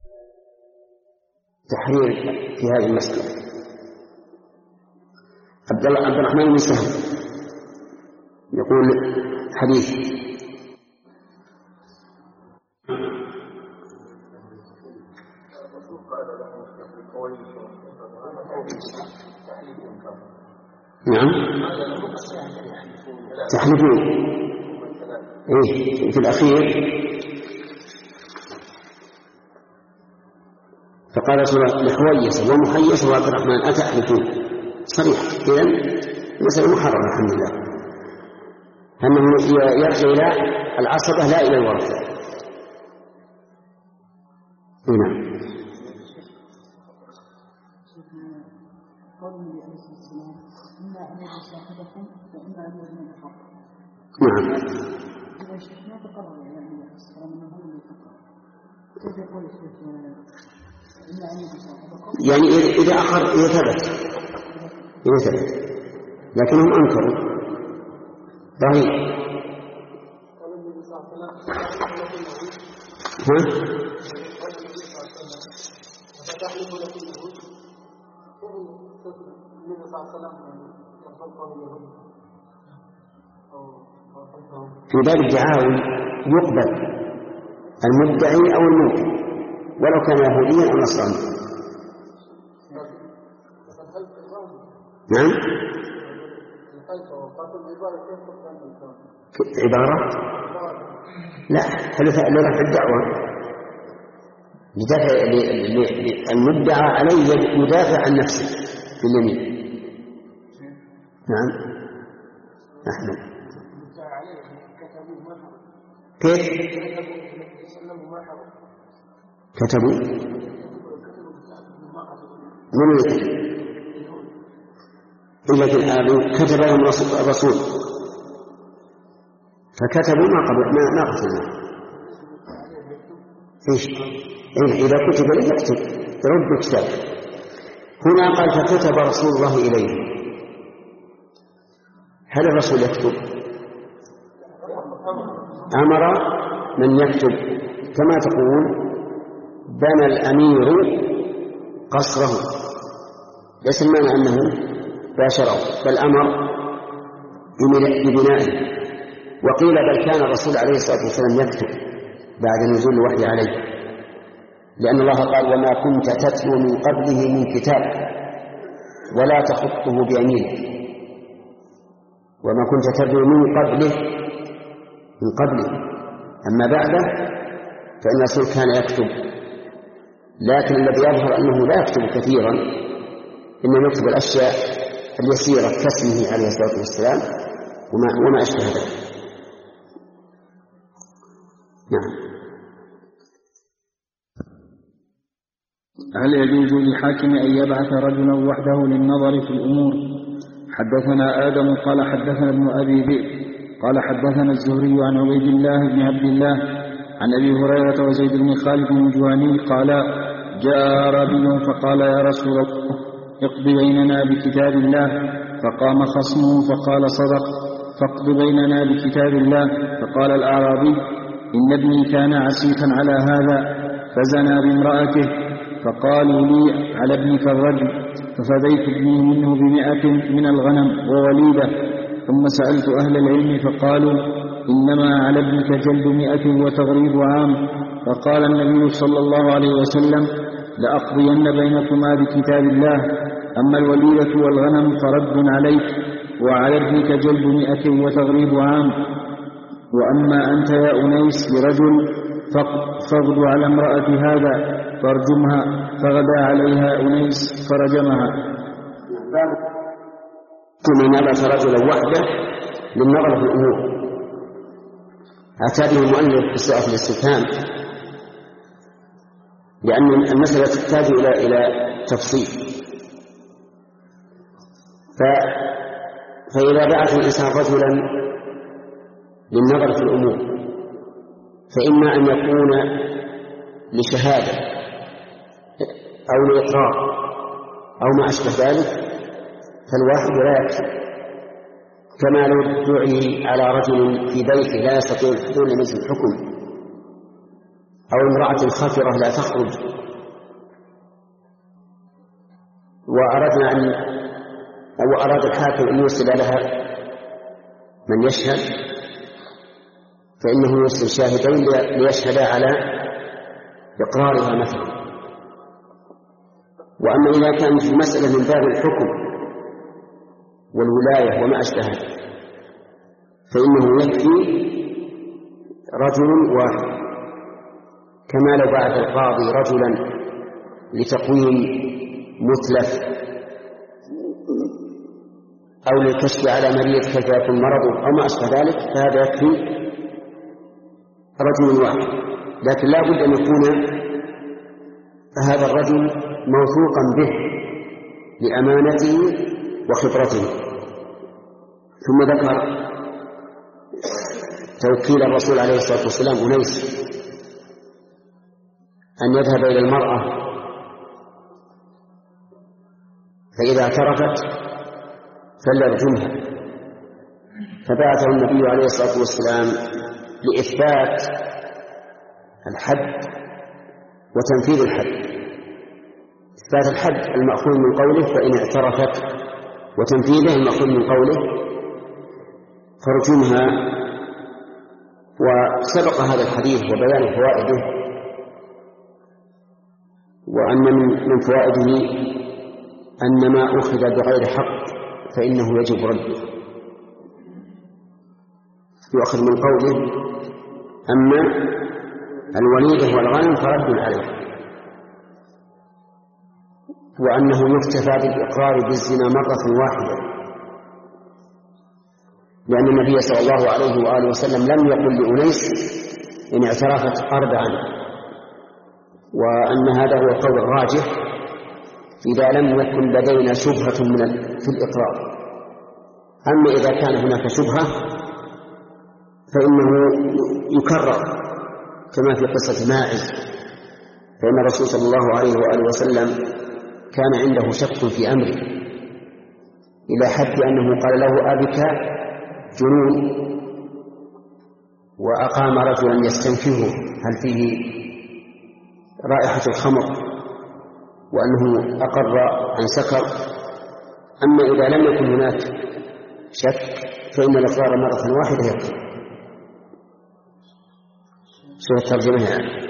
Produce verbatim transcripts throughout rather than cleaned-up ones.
تحرير في هذه المسألة. عبد الله عبد الرحمن بن سهل يقول حديث نعم تحلفون إيه في الأخير فقال رسول الله لحويس ومحيس وعبد الرحمن أتحلفون صريح. إذن المسألة محرمة الحمد لله، أنه يرجع إلى العصبة لا إلى الورثة. نعم. نعم. يعني إذا أخر إذا ثبت إذا ثبت لكنهم أنكروا ضعيف. ها؟ في باب الدعاوى يقبل المدعي أو المنكر ولو كان يهوديا أو نصرانيا. نعم. عبارة لا حلف لرفع الدعوة لدفع المدعى عليه يدافع عن نفسه باليمين. نعم. أحمد كيف كتبوا من يكتب إلا في الآن كتب لهم الرسول فكتبوا ما قبل ما ما قتلنا. إيش إيه إذا كتب لي يكتب يرد الكتاب. هنا قال فكتب رسول الله إليه. هل الرسول يكتب؟ أمر من يكتب كما تقول بنى الأمير قصره، ليس المعنى أنه باشره بل أمر ببنائه. وقيل بل كان الرسول عليه الصلاة والسلام يكتب بعد نزول الوحي عليه، لأن الله قال وما كنت تتلو من قبله من كتاب ولا تخطه بيمينك. وما كنت تتلو من قبله من قبله أما بعده فإن الرسول كان يكتب، لكن الذي يظهر أنه لا يكتب كثيرا إنما يكتب الأشياء اليسيرة كاسمه عليه الصلاة والسلام وما, وما أشبه ذلك. نعم. هل يجوز للحاكم أن يبعث رجلا وحده للنظر في الأمور؟ حدثنا آدم قال حدثنا ابن أبي ذئب قال حدثنا الزهري عن عبيد الله بن عبد الله عن أبي هريرة وزيد بن خالد الجهني قال جاء أعرابي فقال يا رسول الله اقض بيننا بكتاب الله. فقام خصمه فقال صدق فاقض بيننا بكتاب الله. فقال الأعرابي إن ابني كان عسيفا على هذا فزنى بامرأته، فقالوا لي على ابنك الرجل، ففديت ابني منه بمئة من الغنم ووليدة. ثم سألت أهل العلم فقالوا إنما على ابنك جلد مئة وتغريب عام. فقال النبي صلى الله عليه وسلم لأقضين بينكما بكتاب الله، أما الوليدة والغنم فرد عليك، وعلى ابنك جلد مئة وتغريب عام. وأما أنت يا أنيس برجل فاغد على امرأة هذا فارجمها. فغدا عليها أنيس فرجمها. ثم نبت رجلا وحده للنظر في الأمور. أتى به المؤلف بصيغة الاستفهام لأن المسألة تحتاج إلى إلى تفصيل. ف... فإذا بعث الإنسان رجلا للنظر في الأمور فإما أن يكون لشهادة أو لإقرار أو ما أشبه ذلك، فالواحد لا يكفي. كما لو دعي على رجل في بيته لا يستطيع الحضور لمجلس الحكم، أو امرأة خفرة لا تخرج وأردنا أن أو أراد الحاكم أن يرسل لها من يشهد فإنه يرسل شاهدين ليشهدا على إقرارها مثلا. وأما إذا كان في المسألة من باب الحكم والولاية وما أشبهه فإنه يكفي رجل واحد، كما لو بعث القاضي رجلا لتقويم مثلث أو للكشف على مريض كيف يكون مرضه أو ما أشبه ذلك، فهذا يكفي رجل واحد. لكن لا بد أن يكون هذا الرجل موثوقا به لأمانته وخبرته. ثم ذكر توكيل الرسول عليه الصلاة والسلام أنيس أن يذهب إلى المرأة فإذا اعترفت فليرجمها، فبعثه النبي عليه الصلاة والسلام لإثبات الحد وتنفيذ الحد. إثبات الحد المأخوذ من قوله فإن اعترفت، وتنفيذه المأخوذ من قوله فرجمها. وسبق هذا الحديث وبيان فوائده، وأن من فوائده أن ما أخذ بغير حق فإنه يجب رده، يؤخذ من قوله أما الوليدة والغنم فرد عليه، وأنه يكتفى بالإقرار بالزنا مرة واحدة، لأن النبي صلى الله عليه وآله وسلم لم يقل لأنيس إن اعترفت أربعا، وأن هذا هو القول الراجح إذا لم يكن لدينا شبهة من في الإقرار. أما إذا كان هناك شبهة فإنه يكرر، كما في قصة ماعز، فإن الرسول صلى الله عليه وآله وسلم كان عنده شك في أمره إلى حد أنه قال له أبك جنون، وأقام رجلا يستنكره هل فيه رائحة الخمر، وأنه أقر عن سكر. أما إذا لم يكن هناك شك فإن الإقرار مرة واحدة يكفي. شو الترجمة يعني؟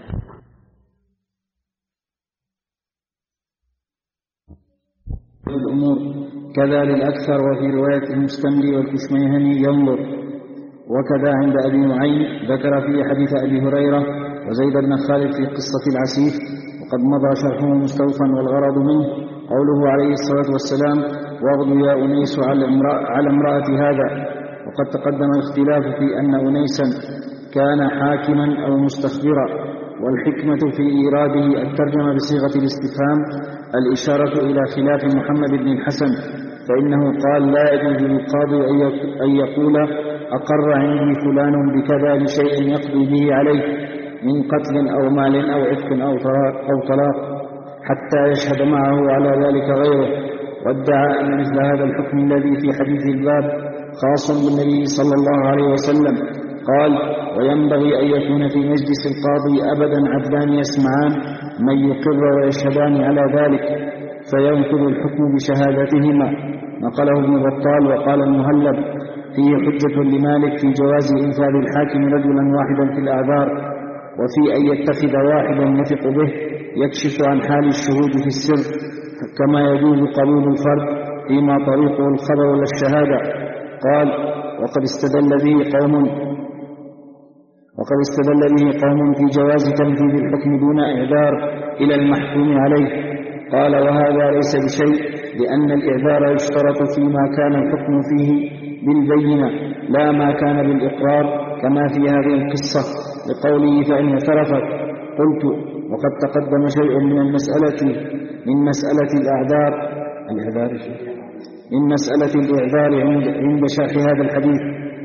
الأمور كذا للأكثر، وفي رواية المستملي والكشميهني ينظر. وكذا عند أبي نعيم ذكر في حديث أبي هريرة وزيد بن خالد في قصة العسيف، وقد مضى شرحه مستوفا، والغرض منه قوله عليه الصلاة والسلام واغض يا أنيس على امرأة هذا. وقد تقدم الاختلاف في أن أنيسا كان حاكما أو مستخبرا، والحكمة في إيراده الترجمة بصيغة الاستفهام الإشارة إلى خلاف محمد بن الحسن، فإنه قال لا يجوز للقاضي أن يقول أقر عندي فلان بكذا لشيء يقضي به عليه من قتل أو مال أو عتق أو طلاق حتى يشهد معه على ذلك غيره، وادعى أن مثل هذا الحكم الذي في حديث الباب خاص بالنبي صلى الله عليه وسلم. قال وينبغي أن يكون في مجلس القاضي أبدا عدلان يسمعان من يقر ويشهدان على ذلك فينفذ الحكم بشهادتهما. نقله ابن بطال. وقال المهلب فيه حجة لمالك في جواز إنفاذ الحاكم رجلا واحدا في الأعذار، وفي أن يتخذ واحدا يثق به يكشف عن حال الشهود في السر، كما يجوز قبول الفرد فيما طريقه الخبر ولا الشهادة. قال وقد استدل به قوم وقد استدل به قوم في جواز تنفيذ الحكم دون إعذار إلى المحكوم عليه. قال وهذا ليس بشيء، لأن الإعذار يشترط فيما كان الحكم فيه بالبينة لا ما كان بالإقرار، كما في هذه القصة لقوله فإن اعترفت. قلت وقد تقدم شيء من المسألة من مسألة الأعذار الإعذار من مسألة الإعذار عند عند شرح هذا الحديث.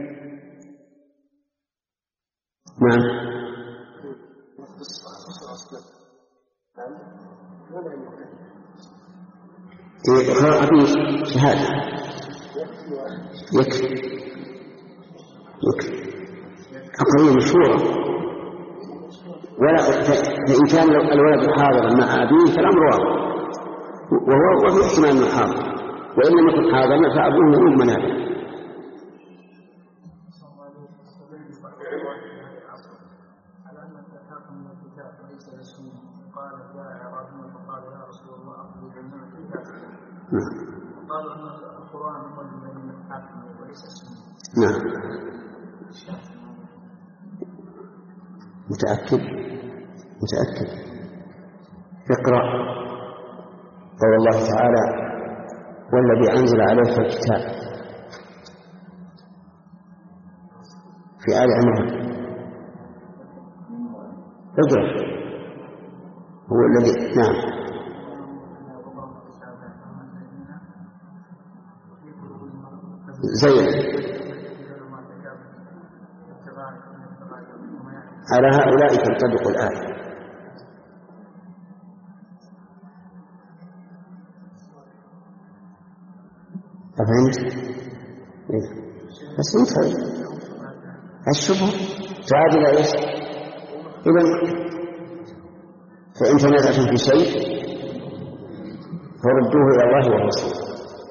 نعم. إقرار أبي شهادة يكفي يكفي أقرية مشهورة، ولا فإن كان الولد حاضرا مع أبيه فالأمر واضح. وهو وفي احتمال أنه حاضر، وإن لم يكن حاضرا فأبوه يؤم منابه. قالوا أن القرآن هو الذي يحكم وليس السنة. نعم. متأكد متأكد اقرأ قول الله تعالى: والذي أنزل عليك الكتاب في آل عمران. اقرأ. هو الذي نعم زين على هؤلاء تنطبق الآية. أفهمت؟ بس انت الشبه تعادل إيش؟ إذا فإن تنازعتم في شيء فردوه إلى الله والرسول.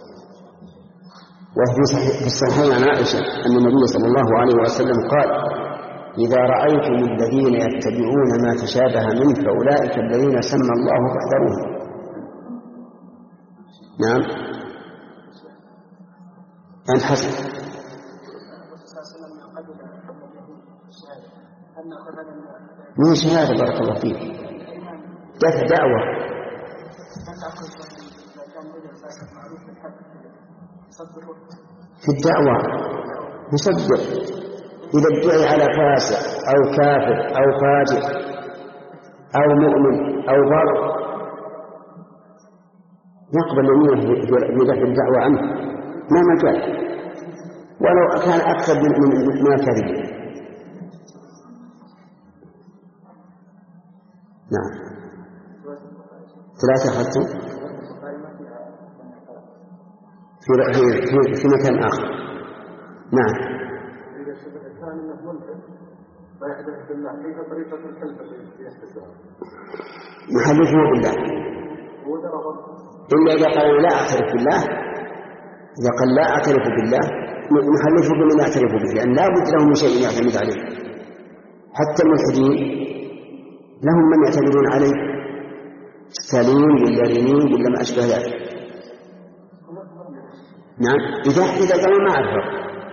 وفي الصحيحين عن عائشة أن النبي صلى الله عليه وسلم قال: إذا رأيتم الذين يتبعون ما تشابه منه فأولئك الذين سمى الله فاحذروهم. نعم. أنت حسن من شهادة بارك الله فيك دفع دعوة في الدعوة يصدق إذا ادعي على فاسق أو كافر أو فاجر أو مؤمن أو بر يقبل يمينه بدفع الدعوة عنه مهما كان ولو كان أكثر من الكذب. نعم. ثلاثة أخذتم في في في مكان آخر. نعم. يحلفه بالله إلا إذا قال لا أعترف بالله. إذا قال لا أعترف بالله نحلفه بمن يعترف به، لأن لا بد له من شيء يعتمد عليه. حتى الملحدين لهم من يعتمدون عليه، ستالين ولا رينين ولا ما أشبه ذلك. نعم. إذا إذا قالوا ما أعرف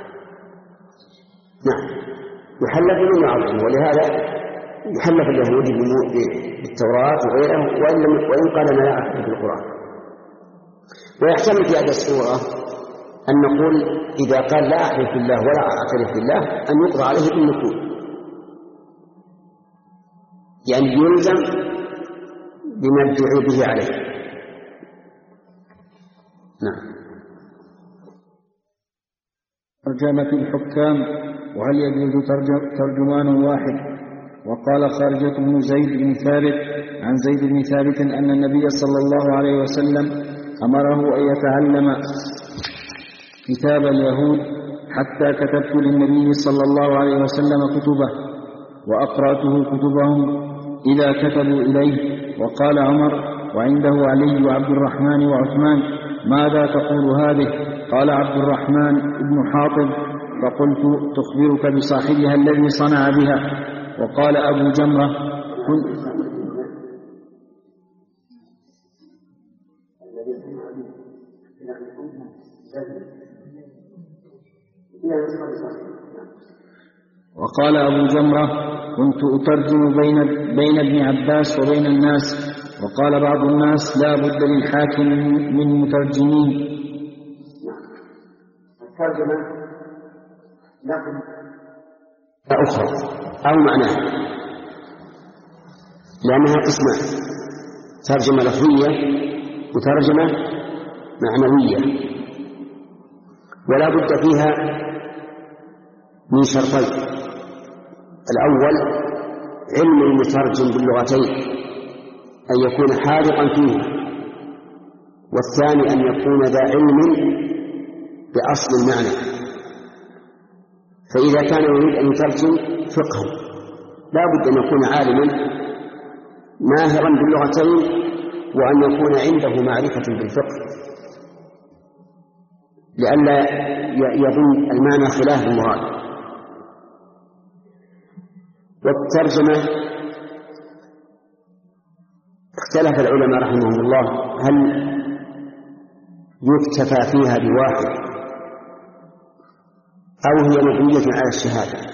نعم يحلف بمن يعظمه، ولهذا يحلف اليهودي بالتوراة وغيره وإن قال أنا لا أعرف بالقرآن. ويحتمل في هذه الصورة أن نقول إذا قال لا أعرف بالله ولا أعترف بالله أن يقضى عليه بالنكول، يعني يلزم بما ادعي به عليه. نعم. ترجمة الحكام وهل يجوز ترجمان واحد؟ وقال خارجة بن زيد بن ثابت عن زيد بن ثابت أن النبي صلى الله عليه وسلم أمره أن يتعلم كتاب اليهود حتى كتبت للنبي صلى الله عليه وسلم كتبه وأقرأته كتبهم إذا كتبوا إليه. وقال عمر وعنده علي وعبد الرحمن وعثمان: ماذا تقول هذه؟ قال عبد الرحمن بن حاطب: فقلت: تخبرك بصاحبها الذي صنع بها. وقال أبو جمرة: كنت وقال أبو جمرة: كنت أترجم بين, بين ابن عباس وبين الناس. وقال بعض الناس: لا بد للحاكم من مترجمين. الترجمة لكن أخرى أو معناه، لأنها قسمان: ترجمة لفظية وترجمة معنوية، ولا بد فيها من شرطين: الأول علم المترجم باللغتين أن يكون حاذقا فيه، والثاني أن يكون ذا علم بأصل المعنى. فإذا كان يريد أن يترجم فقها لا بد أن يكون عالما ماهرا باللغتين وأن يكون عنده معرفة بالفقه لئلا يظن المعنى خلاف المراد. والترجمة اختلف العلماء رحمهم الله هل يكتفى فيها بواحد أو هي مبنية على الشهادة،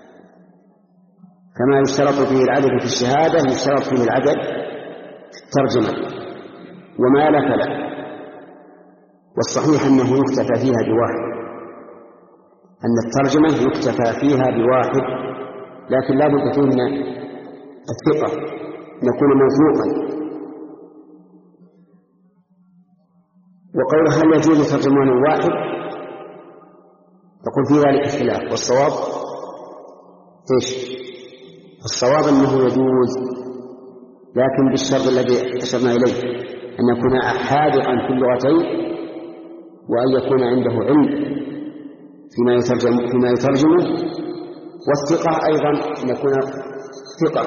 كما يشترط فيه العدد في الشهادة يشترط فيه العدد في الترجمة، وما لا فلا. والصحيح أنه يكتفى فيها بواحد، أن الترجمة يكتفى فيها بواحد، لكن لا بد فيه من الثقة يكون موثوقا. وقول هل يجوز ترجمان واحد يقول في ذلك اختلاف، والصواب ايش؟ الصواب انه يجوز، لكن بالشرط الذي اشرنا اليه ان يكون حاذقا في اللغتين، وان يكون عنده علم فيما يترجم فيما يترجمه، والثقة ايضا ان يكون ثقة.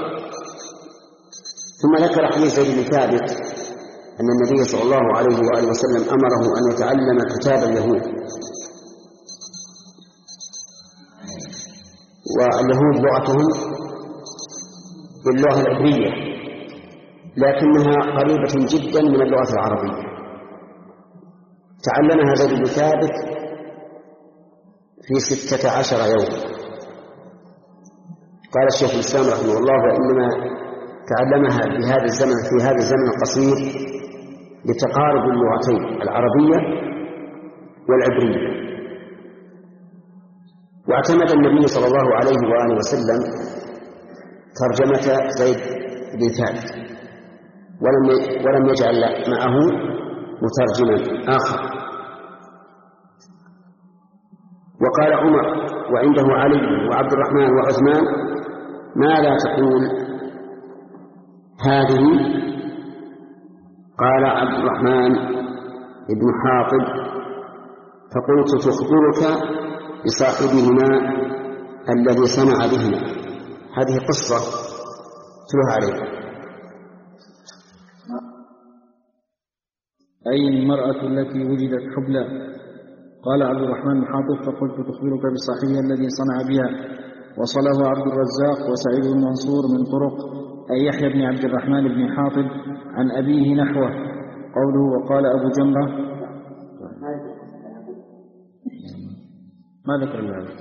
ثم ذكر حديث زيد بن ثابت أن النبي صلى الله عليه وآله وسلم أمره أن يتعلم كتاب اليهود، واليهود لغتهم باللغة العبرية لكنها قريبة جدا من اللغة العربية. تعلمها زيد بن ثابت في ستة عشر يوم. قال الشيخ الإسلام رحمه الله وإنما تعلمها في هذا الزمن في هذا الزمن القصير لتقارب اللغتين العربية والعبرية. واعتمد النبي صلى الله عليه وآله وسلم ترجمة زيد بن ثابت ولم ولم يجعل معه مترجما آخر. وقال عمر وعنده علي وعبد الرحمن وعثمان ماذا تقول هذه؟ قال عبد الرحمن بن حاطب فقلت تخبرك بصاحبهما الذي صنع بهما. هذه قصة تلوها عليه. أي المرأة التي وجدت حبلى؟ قال عبد الرحمن بن حاطب فقلت تخبرك بصاحبها الذي صنع بها. وصله عبد الرزاق وسعيد بن منصور من طرق أي يحيى بن عبد الرحمن بن حاطب عن أبيه نحوه. قوله وقال أبو جمرة ما ذكر ذلك.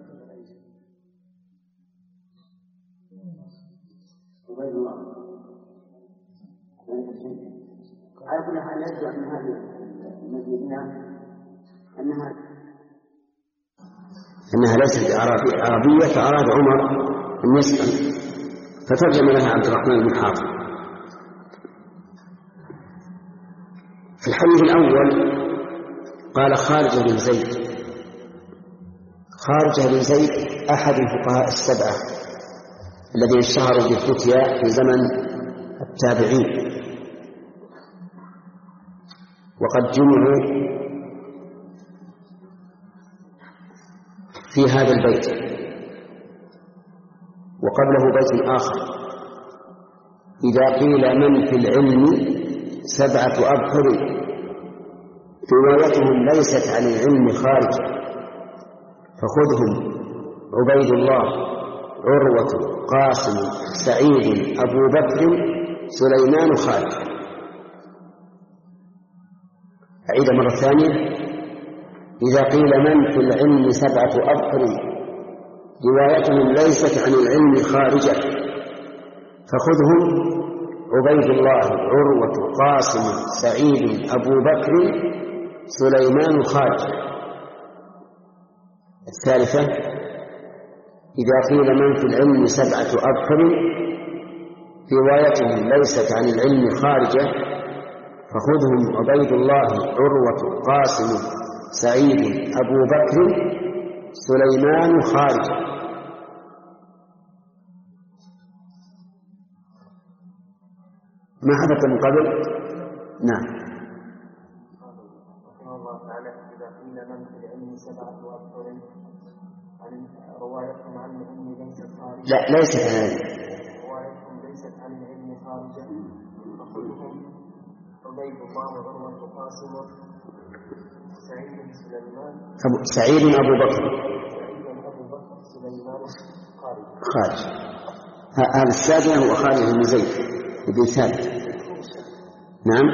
على كل حال يرجع من هذه المدينة أنها أنها ليست عربية، فأراد عمر أن يسأل فترجم لها عبد الرحمن بن حاطب. في الحديث الأول قال خارجة بن زيد. خارجة بن زيد أحد الفقهاء السبعة الذين اشتهروا بالفتيا في زمن التابعين، وقد جمعوا في هذا البيت. وقبله بيت آخر إذا قيل من في العلم سبعة أبحر روايتهم ليست عن العلم خارج فخذهم عبيد الله عروة قاسم سعيد أبو بكر سليمان خارج. أعيد مرة ثانية إذا قيل من في العلم سبعة أبحر روايتهم ليست عن العلم خارجة فخذهم عبيد الله عروة قاسم سعيد أبو بكر سليمان خارج. الثالثة إذا قيل من في العلم سبعة أبحر روايتهم ليست عن العلم خارجة فخذهم عبيد الله عروة قاسم سعيد أبو بكر سليمان خارج. ما حدث من قبل؟ نعم. الله تعالى إذا قيل من في العلم سبعة أبحر عن روايتهم عن العلم ليست خارجة. لا ليست عن العلم. روايتهم ليست عن العلم خارجة فخذهم عبيد الله وعروة قاسم سعيد بن سليمان أبو سعيد أبو بكر سعيد أبو بكر سليمان خالد خالد هذا السابع هو خالد بن زيد بن ثابت. نعم.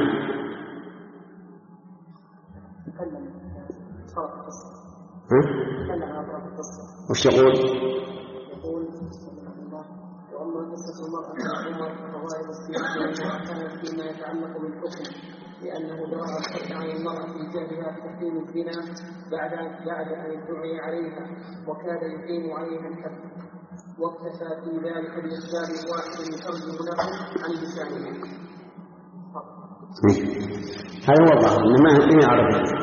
وش يقول؟ يقول وأما قصة المرأة عمر فوائد السياسة كانت فيما يتعلق بالحكم لأنه جرى الحد عن المرأة في جهلها تحريم الزنا بعد بعد أن ادعي عليها وكاد يقيم عليها الحد واكتفى في ذلك بإخبار واحد يترجم له عن لسانه. هذا هو الظاهر إنما ما يعرف.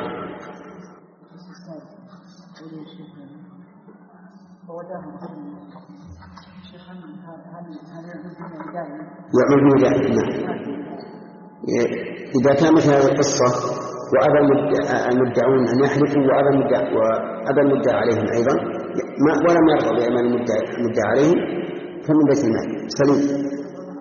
يعمل به دائما. إذا كان مثل هذه القصة وأبى المدعون أن يحلفوا وأبى المدعى عليهم أيضا ولم يرضى بأمان المدعى عليهم فمن بيت المال سليم.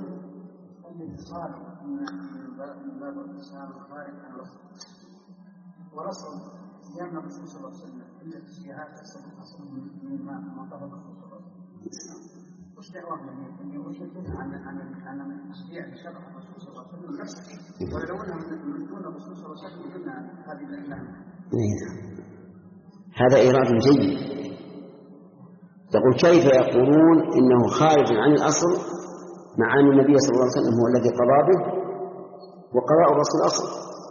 ورسل زيان الرسول صلى الله عليه وسلم إلا التشريعات تحصل أصلا من ما طلب الرسول صلى الله عليه وسلم. وش دعوهم أن يؤشرون عن عن عن تشريع شرع الرسول صلى الله عليه وسلم نفسه ولو أنهم يريدون الرسول صلى الله عليه وسلم قلنا هذه الأحلام. هذا إيراد جيد. يقول كيف يقولون إنه خارج عن الأصل مع أن النبي صلى الله عليه وسلم هو الذي قضى به وقضاء الرسول أصل.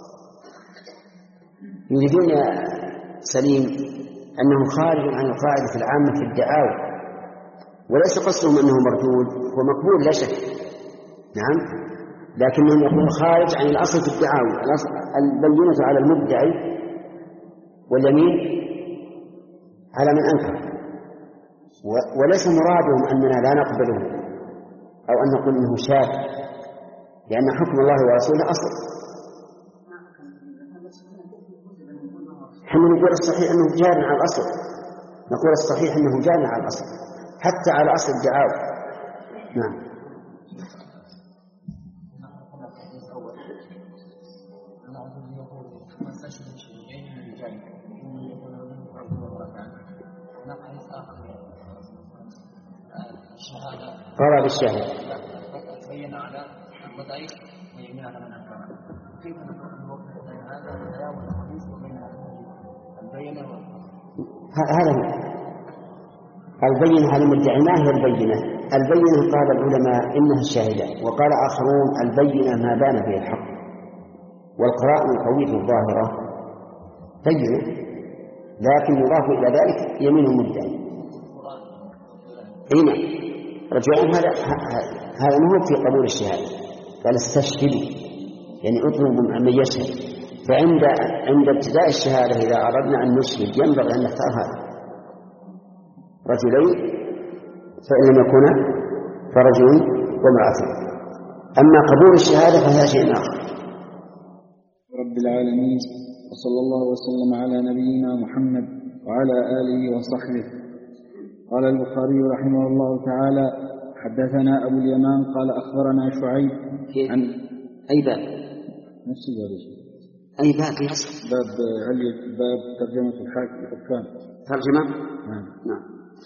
يريدون يا سليم أنه خارج عن القاعدة العامة في الدعاوى وليس قصدهم أنه مردود هو مقبول لا شك. نعم لكنهم يقولون خارج عن الأصل في الدعاوى. البينة على المدعي واليمين على من أنكر وليس مرادهم أننا لا نقبله أو أن نقول إنه شاذ لأن حكم الله ورسوله أصل. نحن نقول الصحيح أنه جار على الأصل نقول الصحيح أنه جار على الأصل حتى على أصل الدعاوى. نعم. قرأ بالشهادة بين على الضعي ويمين على من أنكر. كيف نقول بين هذا التياوم الحديث وبين البينة هذا هو البينة على المدعي. ما هي البينة؟ البينة قال العلماء إنها الشاهدة وقال آخرون البينة ما بان به الحق والقرائن القوية الظاهرة بينة لكن يضاف إلى ذلك يمين المدعي. هنا رجعهم هذا هذا مهم في قبول الشهادة قال استشهدوا يعني اطلبوا من يشهد. فعند عند ابتداء الشهادة إذا أردنا أن نشهد ينبغي أن نختار هذا رجلين فإن لم يكونا فرجل وامرأة. أما قبول الشهادة فهذا شيء آخر. رب العالمين وصلى الله وسلم على نبينا محمد وعلى آله وصحبه. قال البخاري رحمه الله تعالى حدثنا أبو اليمان قال أخبرنا شعيب عن أي باب نفس ذلك أي باب في أصل باب علي باب ترجمة الحكام ترجمة نعم نعم.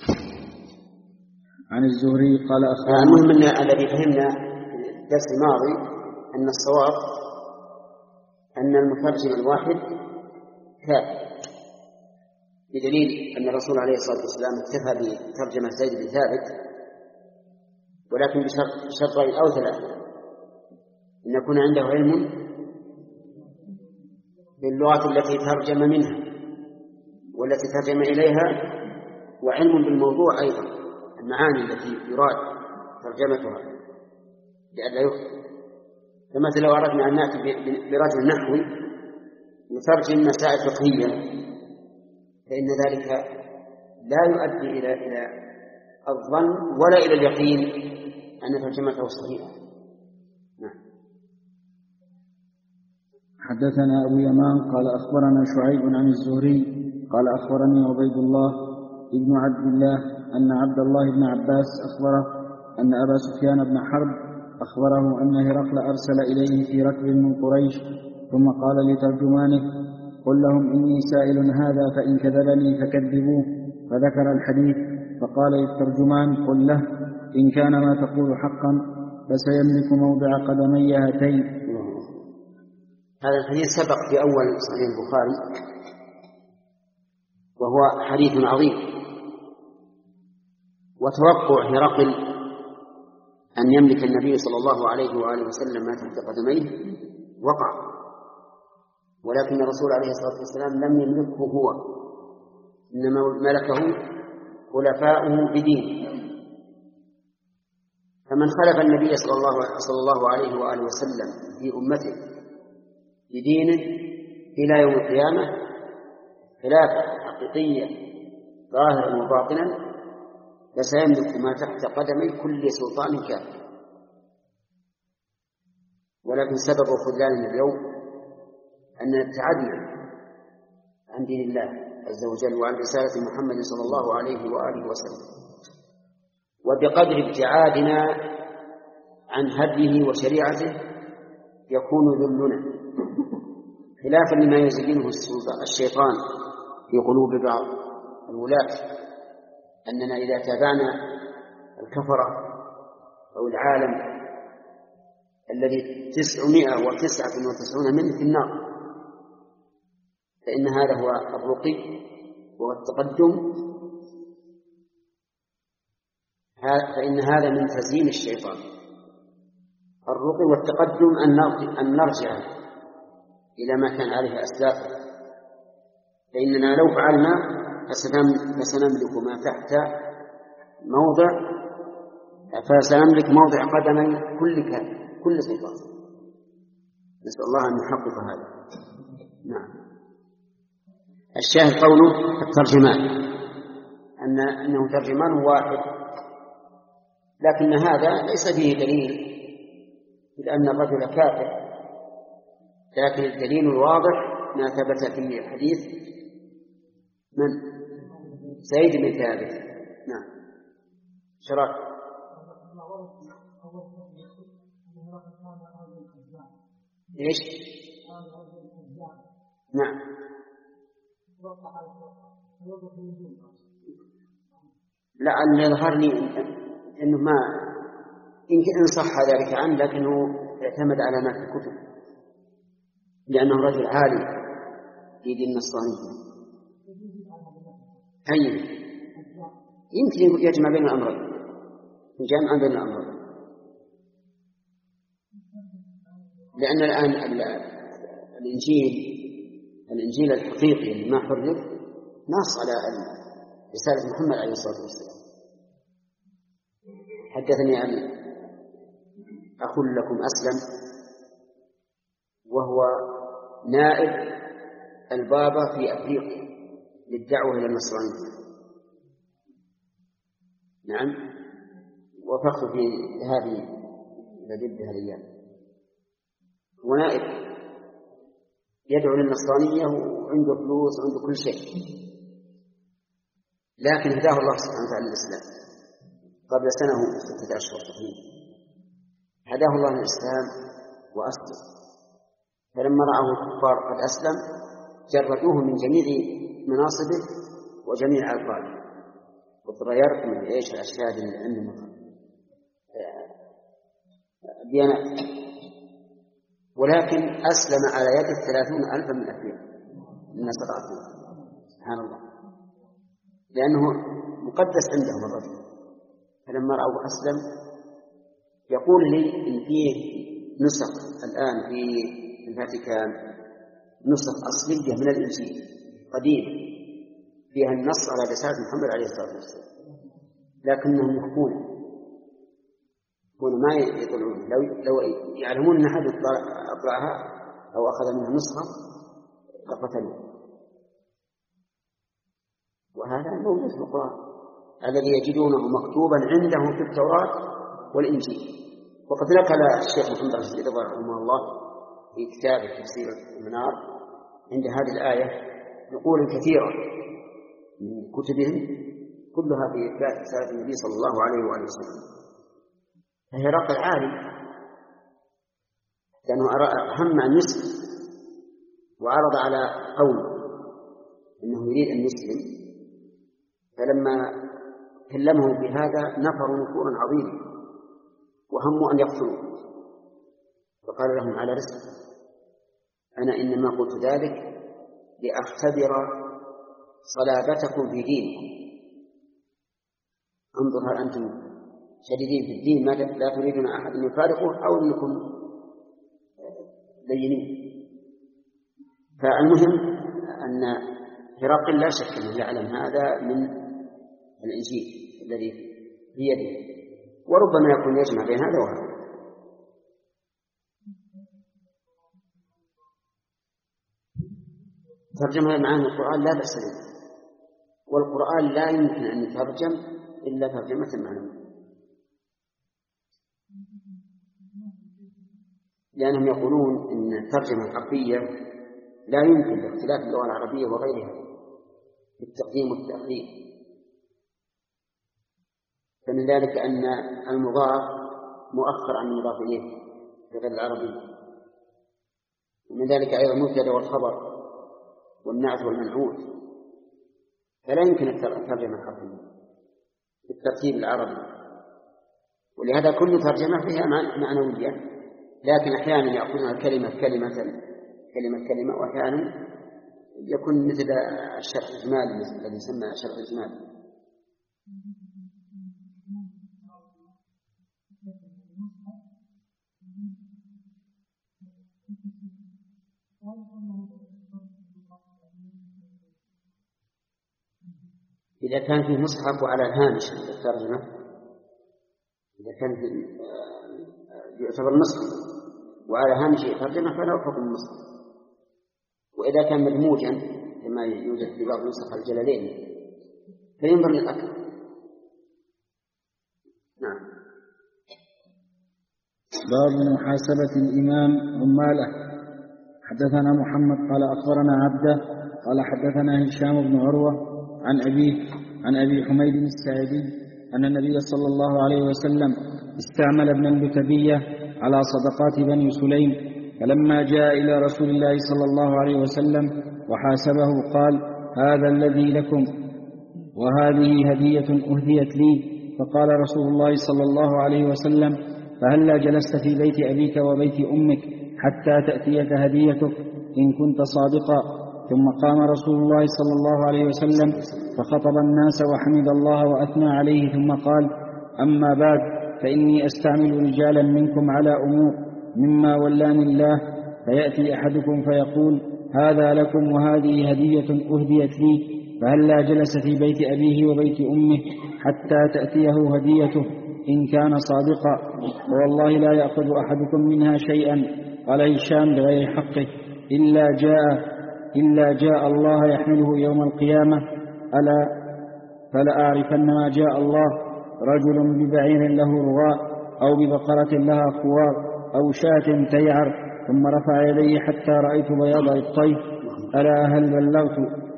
عن الزهري قال أخبرنا المهم أن الذي فهمنا الدرس الماضي أن الصواب أن المترجم الواحد كافٍ بدليل أن الرسول عليه الصلاة والسلام اكتفى بترجمة زيد بن ثابت ولكن بشرطين أو ثلاثة أن يكون عنده علم باللغة التي ترجم منها والتي ترجم إليها وعلم بالموضوع أيضا المعاني التي يراد ترجمتها لئلا يخطئ. فمثلا لو أردنا أن نأتي برجل نحوي يترجم مسائل فقهية فإن ذلك لا يؤدي إلى إلى الظن ولا إلى اليقين أن ترجمته صحيحة. نعم. حدثنا أبو يمان قال أخبرنا شعيب عن الزهري قال أخبرني عبيد الله ابن عبد الله أن عبد الله بن عباس أخبره أن أبا سفيان بن حرب أخبره أن هرقل أرسل إليه في ركب من قريش، ثم قال لترجمانه: قل لهم إني سائل هذا، فإن كذبني فكذبوه. فذكر الحديث، فقال للترجمان: قل له إن كان ما تقول حقا فسيملك موضع قدمي هاتين. هذا الحديث سبق في أول صحيح البخاري، وهو حديث عظيم. وتوقع هرقل أن يملك النبي صلى الله عليه وآله وسلم ما تحت قدميه وقع، ولكن الرسول عليه الصلاة والسلام لم يملكه هو، إنما ملكه خلفاؤه بدين. فمن خلف النبي صلى الله, صلى الله عليه وآله وسلم في أمته بدينه إلى يوم القيامة خلافة حقيقية ظاهرا وباطنا فسيملك ما تحت قدمي كل سلطان كافر. ولكن سبب خذلاننا اليوم أن ابتعدنا عن دين الله عز وجل وعن رسالة محمد صلى الله عليه وآله وسلم، وبقدر ابتعادنا عن هديه وشريعته يكون ذلنا، خلافا لما يزينه الشيطان في قلوب بعض الولاة، أننا إذا تابعنا الكفرة أو العالم الذي تسعمائة وتسعة وتسعون منه في النار، فإن هذا هو الرقي والتقدم، فإن هذا من تزيين الشيطان. الرقي والتقدم أن نرجع إلى ما كان عليه أسلافه، فإننا لو فعلنا فسنملك ما تحت موضع فسنملك موضع قدمي كل كافر كل سلطان. نسأل الله أن يحقق هذا. نعم. الشاهد قوله الترجمان، أن أنه ترجمان واحد، لكن هذا ليس فيه دليل لأن الرجل كافر، لكن الدليل الواضح ما ثبت في الحديث من زيد بن ثابت. نعم. شرط ايش؟ نعم. لا، أن يظهر لي أنه ما إن صح ذلك عنه، لكنه اعتمد على ما في الكتب، لأنه رجل عالم في دين النصرانية. أي يمكن يجمع بين الأمرين، جمع بين الأمرين، لأن الآن الإنجيل الإنجيل الحقيقي اللي ما حرف نص على رسالة محمد عليه الصلاة والسلام. حدثني عن أخ لكم أسلم، وهو نائب البابا في أفريقيا للدعوة إلى النصرانية. نعم. وفقت في هذه لجد هالأيام، هو نائب يدعو للنصرانية وعنده فلوس وعنده كل شيء، لكن هداه الله سبحانه وتعالى للإسلام قبل سنة وستة أشهر تقريبا. هداه الله للإسلام وأسلم، فلما رأه الكفار قد أسلم جردوه من جميع مناصبه وجميع ألقابه، والطريرك من إيش الأشهاد اللي عندهم ديانات، ولكن أسلم على يد ثلاثون ألفا من أفريقيا من استطاعوا. سبحان الله، لأنه مقدس عندهم الرجل. فلما رأوا أسلم يقول لي إن فيه نسخ الآن في الفاتيكان، نسخ أصلية من الإنجيل قديم فيها النص على رسالة محمد عليه الصلاة والسلام، لكنهم يخفون يخفون ما يطلعون. لو, لو يعلمون أن أحد أطلعها أو أخذ منها نسخة لقتلوا. وهذا موجود في القرآن الذي يجدونه مكتوبا عندهم في التوراة والإنجيل. وقد نقل الشيخ محمد رشيد رحمه الله في كتابه تفسير المنار عند هذه الآية نقول كثيرة من كتبهم كلها في إثبات رسالة النبي صلى الله عليه وآله وسلم. فهرقل عالم لأنه هم أن يسلم وعرض على قوم أنه يريد أن يسلم، فلما كلمه بهذا نفروا نفورا عظيما وهموا أن يقتلوا، فقال لهم على رزق، أنا إنما قلت ذلك لأختبر صلابتكم في دينكم، انظر هل أنتم شديدين في الدين ما لا تريدون أحد أن يفارقه أو أنكم لينين. فالمهم أن هرقل لا شك أنه يعلم هذا من الإنجيل الذي في يده، وربما يكون يجمع بين هذا وهذا. ترجمة معاني القرآن لا بأس به، والقرآن لا يمكن أن يترجم إلا ترجمة معنوية، لأنهم يقولون إن الترجمة الحرفية لا يمكن لاختلاف اللغة العربية وغيرها في التقديم والتأخير، فمن ذلك أن المضاف مؤخر عن المضاف إليه في غير العربي، ومن ذلك أيضا المبتدأ والخبر والنعت والمنعوت، فلا يمكن الترجمة الحرفية في الترتيب العربي، ولهذا كل ترجمة فيها معنوية، لكن أحيانا يأخذون الكلمة كلمة كلمة كلمة، وأحيانا يكون مثل الشرح الإجمالي الذي يسمى الشرح الإجمالي. إذا كان في مصحف وعلى الهامش الترجمة، إذا كان في يعتبر مصحف وعلى هامش الترجمة فله حكم المصحف، وإذا كان مدموجا كما يوجد في بعض نسخ الجلالين فينظر للأكثر. نعم. باب محاسبة الإمام عماله. حدثنا محمد قال أخبرنا عبده قال حدثنا هشام بن عروة عن أبيه عن أبي حميد الساعدي أن النبي صلى الله عليه وسلم استعمل ابن اللتبية على صدقات بني سليم، فلما جاء إلى رسول الله صلى الله عليه وسلم وحاسبه قال: هذا الذي لكم وهذه هدية أهديت لي. فقال رسول الله صلى الله عليه وسلم: فهلا جلست في بيت أبيك وبيت أمك حتى تأتيك هديتك إن كنت صادقا. ثم قام رسول الله صلى الله عليه وسلم فخطب الناس وحمد الله وأثنى عليه، ثم قال: أما بعد، فإني أستعمل رجالا منكم على أمور مما ولاني الله، فيأتي أحدكم فيقول: هذا لكم وهذه هدية أهديت لي، فهلا جلس في بيت أبيه وبيت أمه حتى تأتيه هديته إن كان صادقا، والله لا يأخذ أحدكم منها شيئا. قال هشام بغير حقه إلا جاء إلا جاء الله يحمله يوم القيامة، ألا فلأعرفن ما جاء الله: رجل ببعير له رغاء أو ببقرة لها خوار أو شاة تيعر، ثم رفع يديه حتى رأيت بياض الطيف، ألا هل بلغت؟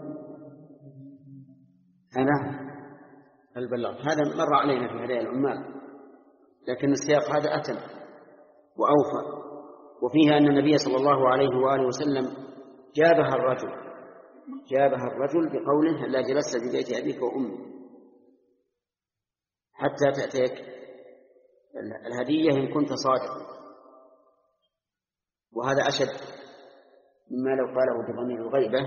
أنا هل بلغت؟ هذا مر علينا في هدايا العمال، لكن السياق هذا أتم وأوفى، وفيها أن النبي صلى الله عليه وآله وسلم جابها الرجل جابها الرجل بقوله: هلا جلست في بيت أبيك وأمك حتى تأتيك الهدية إن كنت صادقا. وهذا أشد مما لو قاله بضمير الغيبة.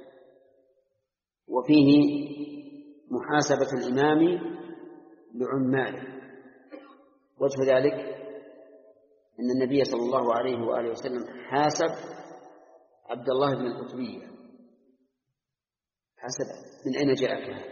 وفيه محاسبة الإمام لعماله. وجه ذلك أن النبي صلى الله عليه وآله وسلم حاسب عبد الله بن القطبية، حسب من أين جاءك.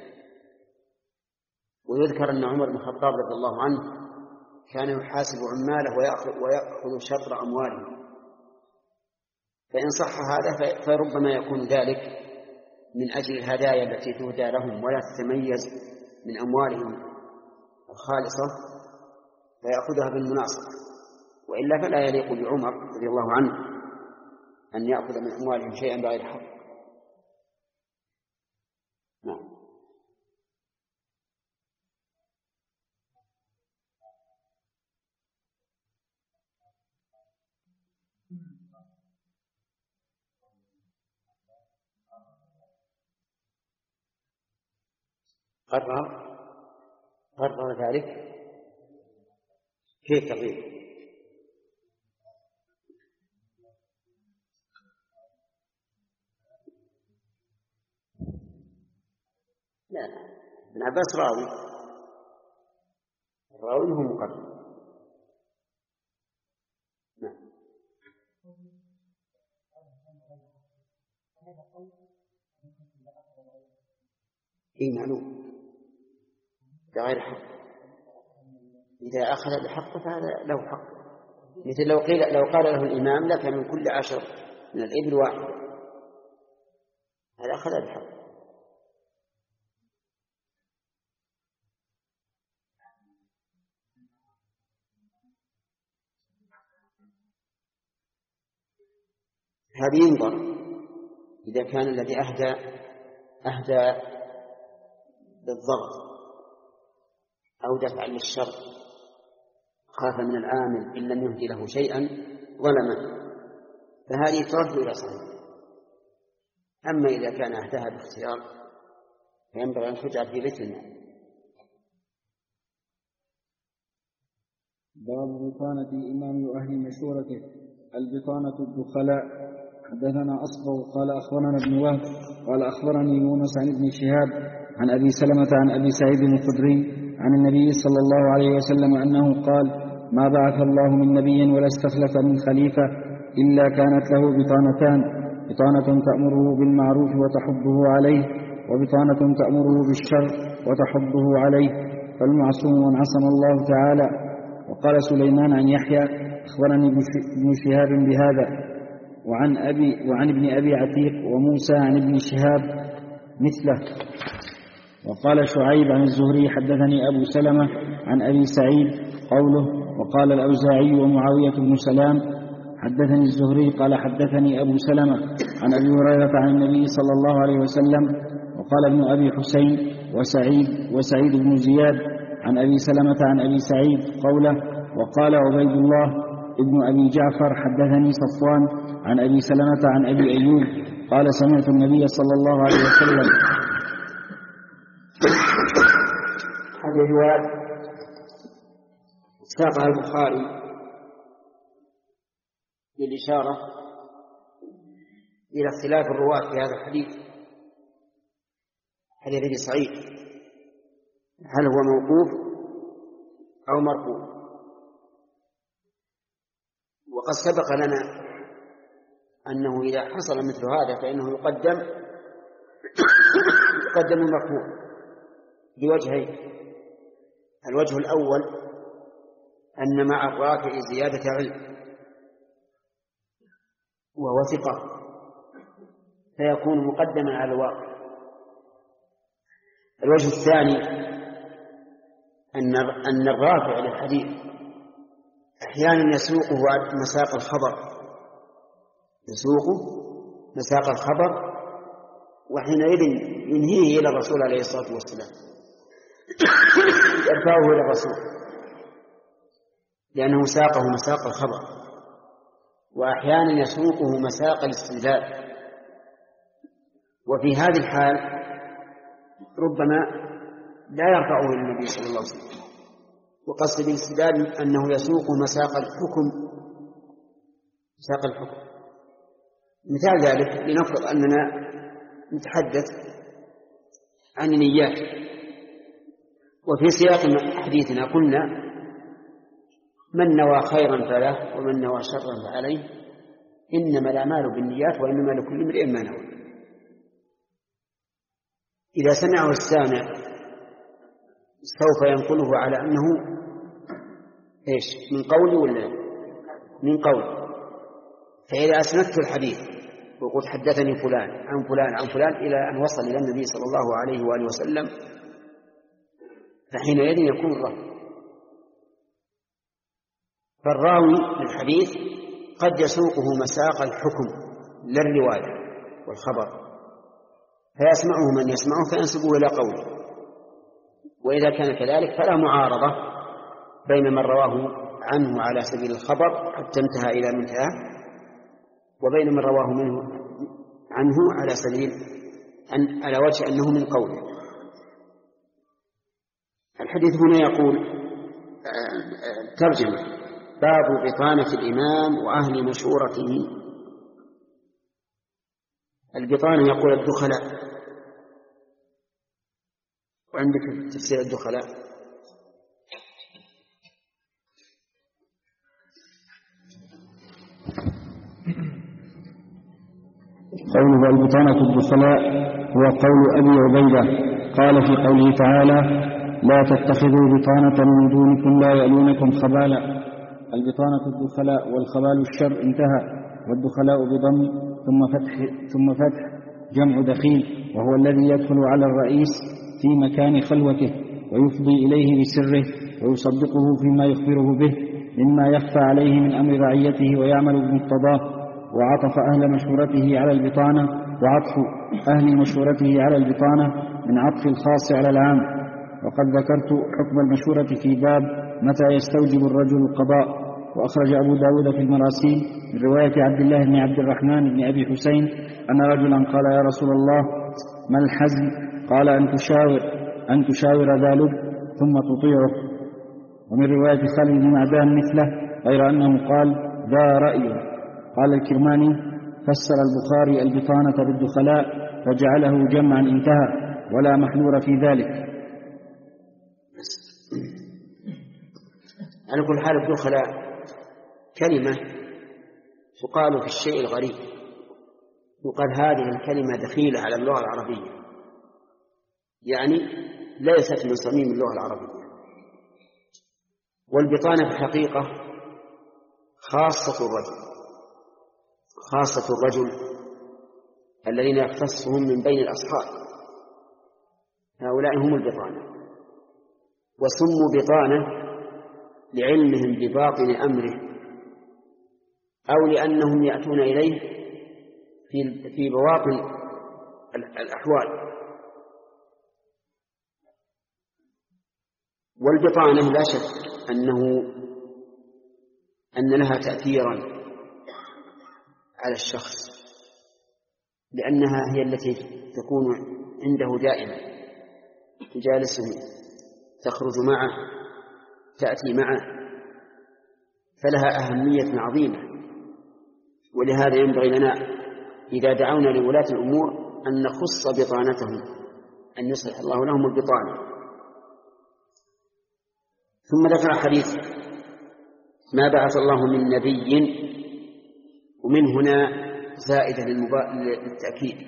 ويذكر أن عمر بن الخطاب رضي الله عنه كان يحاسب عماله ويأخذ, ويأخذ شطر أمواله، فإن صح هذا فربما يكون ذلك من أجل الهدايا التي تهدى لهم ولا تتميز من أموالهم الخالصة فيأخذها بالمناصرة، وإلا فلا يليق بعمر رضي الله عنه أن يأخذ من أموالهم شيئا بغير حق. نعم. قرر قرر ذلك. كيف تقرير؟ لا لا، ابن عباس راوي، الراوي هو مقرر. نعم. إيه معلوم بغير حق، إذا أخذ بحقه فهذا له حق، مثل لو قيل لو قال له الإمام لك من كل عشر من الإبل واحد، هذا أخذ بحقه. هذه ينظر إذا كان الذي أهدى أهدى بالضغط أو دفع للشر، خاف من العامل إن لم يهدي له شيئا ظلما، فهذه ترد إلى صاحبه. أما إذا كان أهداها باختيار فينبغي أن تجعل في بيت المال. باب بطانة إمام أهل مشورته. البطانة الدخلاء. حدثنا أصبغ قال أخبرنا ابن وهب قال أخبرني يونس عن ابن شهاب عن أبي سلمة عن أبي سعيد الخدري عن النبي صلى الله عليه وسلم أنه قال: ما بعث الله من نبي ولا استخلف من خليفة إلا كانت له بطانتان، بطانة تأمره بالمعروف وتحضه عليه، وبطانة تأمره بالشر وتحضه عليه، فالمعصوم من عصم الله تعالى. وقال سليمان عن يحيى: أخبرني ابن شهاب بهذا، وعن, أبي وعن ابن أبي عتيق وموسى عن ابن شهاب مثله. وقال شعيب عن الزهري: حدثني أبو سلمة عن أبي سعيد قوله. وقال الأوزاعي ومعاوية بن سلام: حدثني الزهري قال حدثني أبو سلمة عن أبي هريرة عن النبي صلى الله عليه وسلم. وقال ابن أبي حسين وسعيد وسعيد بن زياد عن أبي سلمة عن أبي سعيد قوله. وقال عبيد الله ابن أبي جعفر: حدثني صفوان عن أبي سلمة عن أبي أيوب قال: سمعت النبي صلى الله عليه وسلم. هذه الرواية ساقها البخاري للإشارة إلى اختلاف الرواة في هذا الحديث، حديث أبي سعيد، هل هو موقوف أو مرفوع. وقد سبق لنا أنه إذا حصل مثل هذا فإنه يقدم يقدم المرفوع بوجهين. الوجه الأول أن مع الرافع زيادة علم وهو ثقة فيكون مقدما على الواقع. الوجه الثاني أن أن الرافع للحديث أحيانا يسوقه مساق الخبر يسوقه مساق الخبر وحينئذ ينهيه إلى الرسول عليه الصلاة والسلام، يرفعه إلى الرسول لأنه ساقه مساق الخبر، وأحيانا يسوقه مساق الاستدلال. وفي هذه الحال ربما لا يرفعه إلى النبي صلى الله عليه وسلم. وقصد الاستدلال أنه يسوق مساق الحكم مساق الحكم. مثال ذلك لنفرض أننا نتحدث عن نيات، وفي سياق حديثنا قلنا: من نوى خيرا فله ومن نوى شرا فعليه، إنما الأعمال بالنيات وإنما لكل امرئ ما نوى. إذا سمعه السامع سوف ينقله على أنه إيش؟ من قول ولا من قول. فإذا أسندت الحديث وقلت حدثني فلان عن فلان عن فلان إلى أن وصل إلى النبي صلى الله عليه وآله وسلم، فحينئذ يكون الراوي. فالراوي للحديث قد يسوقه مساق الحكم للرواية والخبر، فيسمعه من يسمعه فينسبه إلى قوله. وإذا كان كذلك فلا معارضة بين من رواه عنه على سبيل الخبر حتى انتهى إلى منتهى، وبين من رواه منه عنه على سبيل أن على وجه أنه من قوله. الحديث هنا يقول ترجمة: باب بطانة الإمام وأهل مشورته. البطانة يقول الدخلاء، وعندك تفسير الدخلاء. قوله البطانة الدخلاء هو قول أبي عبيدة قال في قوله تعالى: لا تتخذوا بطانة من دونكم لا يألونكم خبالا. البطانة الدخلاء والخبال الشر انتهى. والدخلاء بضم ثم فتح, ثم فتح جمع دخيل، وهو الذي يدخل على الرئيس في مكان خلوته ويفضي إليه بسره ويصدقه فيما يخبره به مما يخفى عليه من أمر رعيته ويعمل بمقتضاه. وعطف أهل مشورته على البطانة، وعطف أهل مشورته على البطانة من عطف الخاص على العام. وقد ذكرت حكم المشورة في باب متى يستوجب الرجل القضاء. وأخرج أبو داود في المراسيل من رواية عبد الله بن عبد الرحمن بن أبي حسين أن رجلا قال: يا رسول الله، ما الحزم؟ قال: أن تشاور أن تشاور ذا لب ثم تطيعه. ومن رواية خالد بن معدان مثله، غير أنه قال: ذا رأي. قال الكرماني: فسر البخاري البطانة بالدخلاء فجعله جمعا انتهى، ولا محذور في ذلك. على كل حال الدخلاء كلمة تقال في الشيء الغريب، يقال هذه الكلمة دخيلة على اللغة العربية، يعني ليست من صميم اللغة العربية. والبطانة في الحقيقة خاصة الرجل، خاصة الرجل الذين يختصهم من بين الأصحاب، هؤلاء هم البطانة. وسموا بطانة لعلمهم بباطن أمره، أو لأنهم يأتون إليه في في بواطن الأحوال. والبطانة لا شك أنه أن لها تأثيرا على الشخص، لأنها هي التي تكون عنده دائما، تجالسه، تخرج معه، تأتي معه، فلها أهمية عظيمة. ولهذا ينبغي لنا إذا دعونا لولاة الأمور أن نخص بطانتهم، أن يصلح الله لهم البطانة. ثم ذكر حديث ما بعث الله من نبي، ومن هنا زائدة للتأكيد،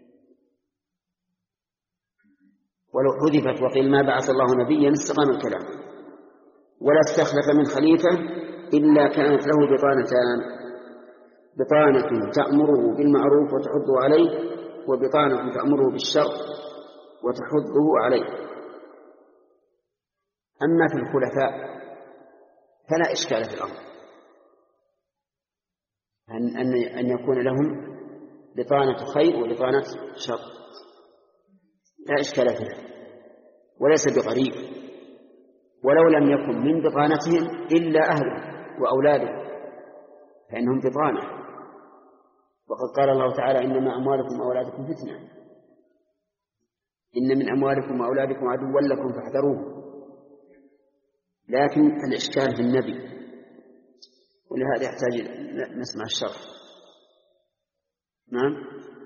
ولو حذفت وقيل ما بعث الله نبيا استقام الكلام. ولا استخلف من خليفة إلا كانت له بطانتان: بطانة تأمره بالمعروف وتحضه عليه، وبطانة تأمره بالشر وتحضه عليه. أما في الخلفاء فلا إشكال في الأمر أن, أن, أن يكون لهم بطانة خير وبطانة شر، لا إشكال فيها، وليس بغريب. ولو لم يكن من بطانتهم إلا أهله وأولاده فإنهم بطانة. وقد قال الله تعالى: إنما أموالكم وأولادكم فتنة، إن من أموالكم وأولادكم عدوا لكم فاحذروه. لكن الإشكال في النبي، ولهذا يحتاج نسمع الشرح. نعم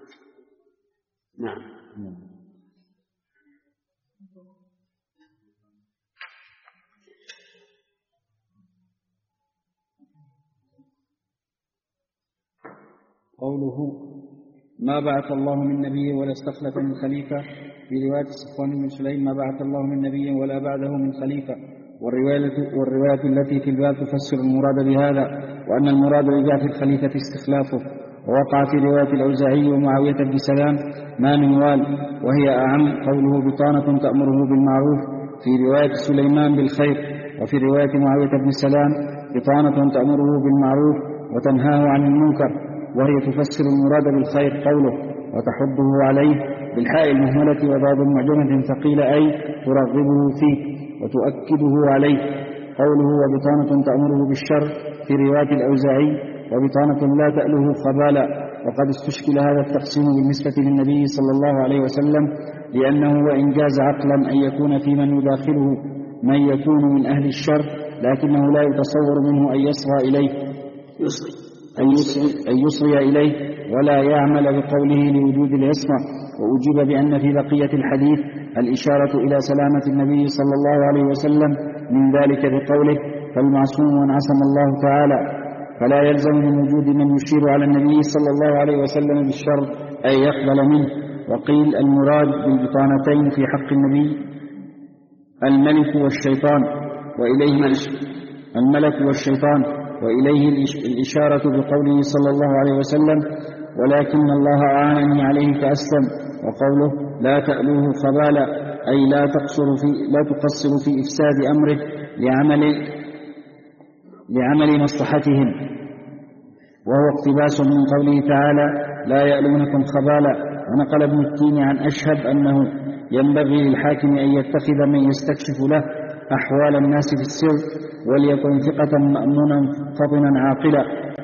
نعم قوله ما بعث الله من نبي ولا استخلف من خليفة، في رواية صفوان بن سليم ما بعث الله من نبي ولا بعده من خليفة. والرواية, والرواية التي في الباب تفسر المراد بهذا، وأن المراد ببعث الخليفة استخلافه. ووقع في رواية الأوزاعي ومعاوية بن سلام ما من وال، وهي أعم. قوله بطانة تأمره بالمعروف في رواية سليمان بالخير، وفي رواية معاوية بن سلام بطانة تأمره بالمعروف وتنهاه عن المنكر، وهي تفسر المراد بالخير. قوله وتحضه عليه بالحاء المهملة وبعض معجمة ثقيلة، أي ترغبه فيه وتؤكده عليه. قوله وبطانة تأمره بالشر في رواية الأوزاعي وبطانة لا تأله خبالا. وقد استشكل هذا التقسيم بالنسبة للنبي صلى الله عليه وسلم، لأنه وإن جاز عقلا أن يكون في من يداخله من يكون من أهل الشر لكنه لا يتصور منه أن يصغى إليه أن يصغي, أن يصغي إليه ولا يعمل بقوله لوجود العصمة. وأجيب بأن في بقية الحديث الإشارة إلى سلامة النبي صلى الله عليه وسلم من ذلك بقوله فالمعصوم من عصم الله تعالى، فلا يلزم من وجود من يشير على النبي صلى الله عليه وسلم بالشر أي يقبل منه. وقيل المراد بالبطانتين في حق النبي الملك والشيطان وإليه الملك والشيطان وإليه الإشارة بقوله صلى الله عليه وسلم ولكن الله أعانني عليه فأسلم. وقوله لا تألوه خبالا أي لا تقصر في لا تقصر في إفساد أمره لعمل لعمل مصلحتهم، وهو اقتباس من قوله تعالى لا يألونكم خبالا. ونقل ابن التين عن أشهب أنه ينبغي للحاكم أن يتخذ من يستكشف له أحوال الناس في السر وليكن ثقة مأمونا فطنا عاقلا.